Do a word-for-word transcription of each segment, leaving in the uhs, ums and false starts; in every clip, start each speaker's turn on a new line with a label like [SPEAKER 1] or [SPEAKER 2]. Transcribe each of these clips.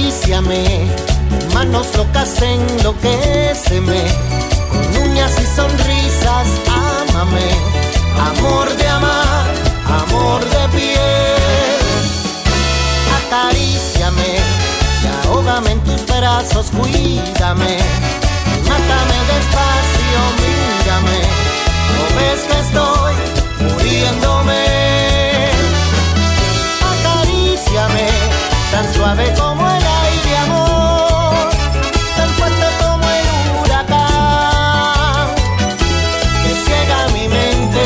[SPEAKER 1] Acaríciame, manos locas enloquéceme, con uñas y sonrisas ámame, amor de amar, amor de piel. Acaríciame y ahógame en tus brazos, cuídame, mátame despacio, mírame, ¿no ves que estoy muriéndome? Acaríciame, tan suave como el aire, amor, tan fuerte como el huracán, que ciega mi mente.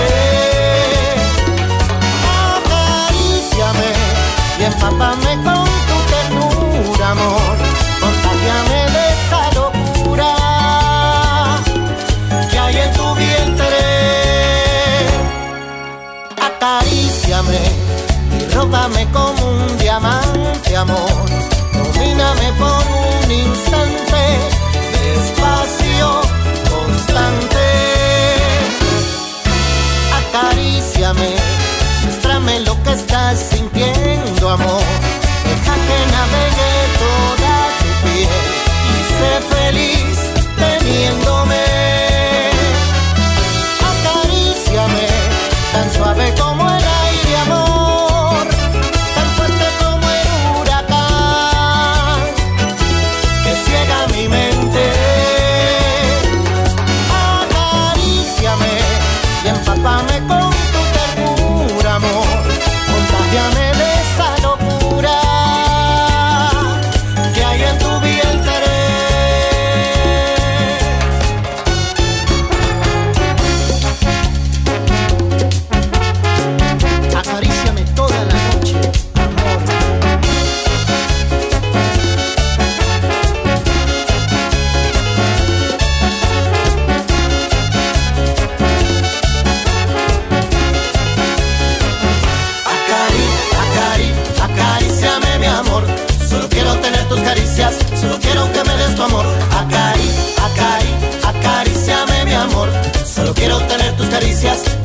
[SPEAKER 1] Acaríciame y empápame con tu ternura, amor, contágiame de esa locura que hay en tu vientre. Acaríciame y róbame como un diamante, amor, domíname por un instante, despacio, constante. Acaríciame, muéstrame lo que estás sintiendo, amor, deja que navegue toda tu piel y sé feliz teniéndome. Acaríciame, tan suave como el aire, amor, tan fuerte como el huracán, que ciega mi mente. Acaríciame y empápame con tu ternura, amor, contágiame de esa locura que hay en tu vientre. Acaríciame toda la noche, amor. Acari, acari, acaríciame mi amor, solo quiero tener tus caricias, solo quiero que me des tu amor. Acari, acari, acaríciame mi amor, solo quiero tener tus caricias,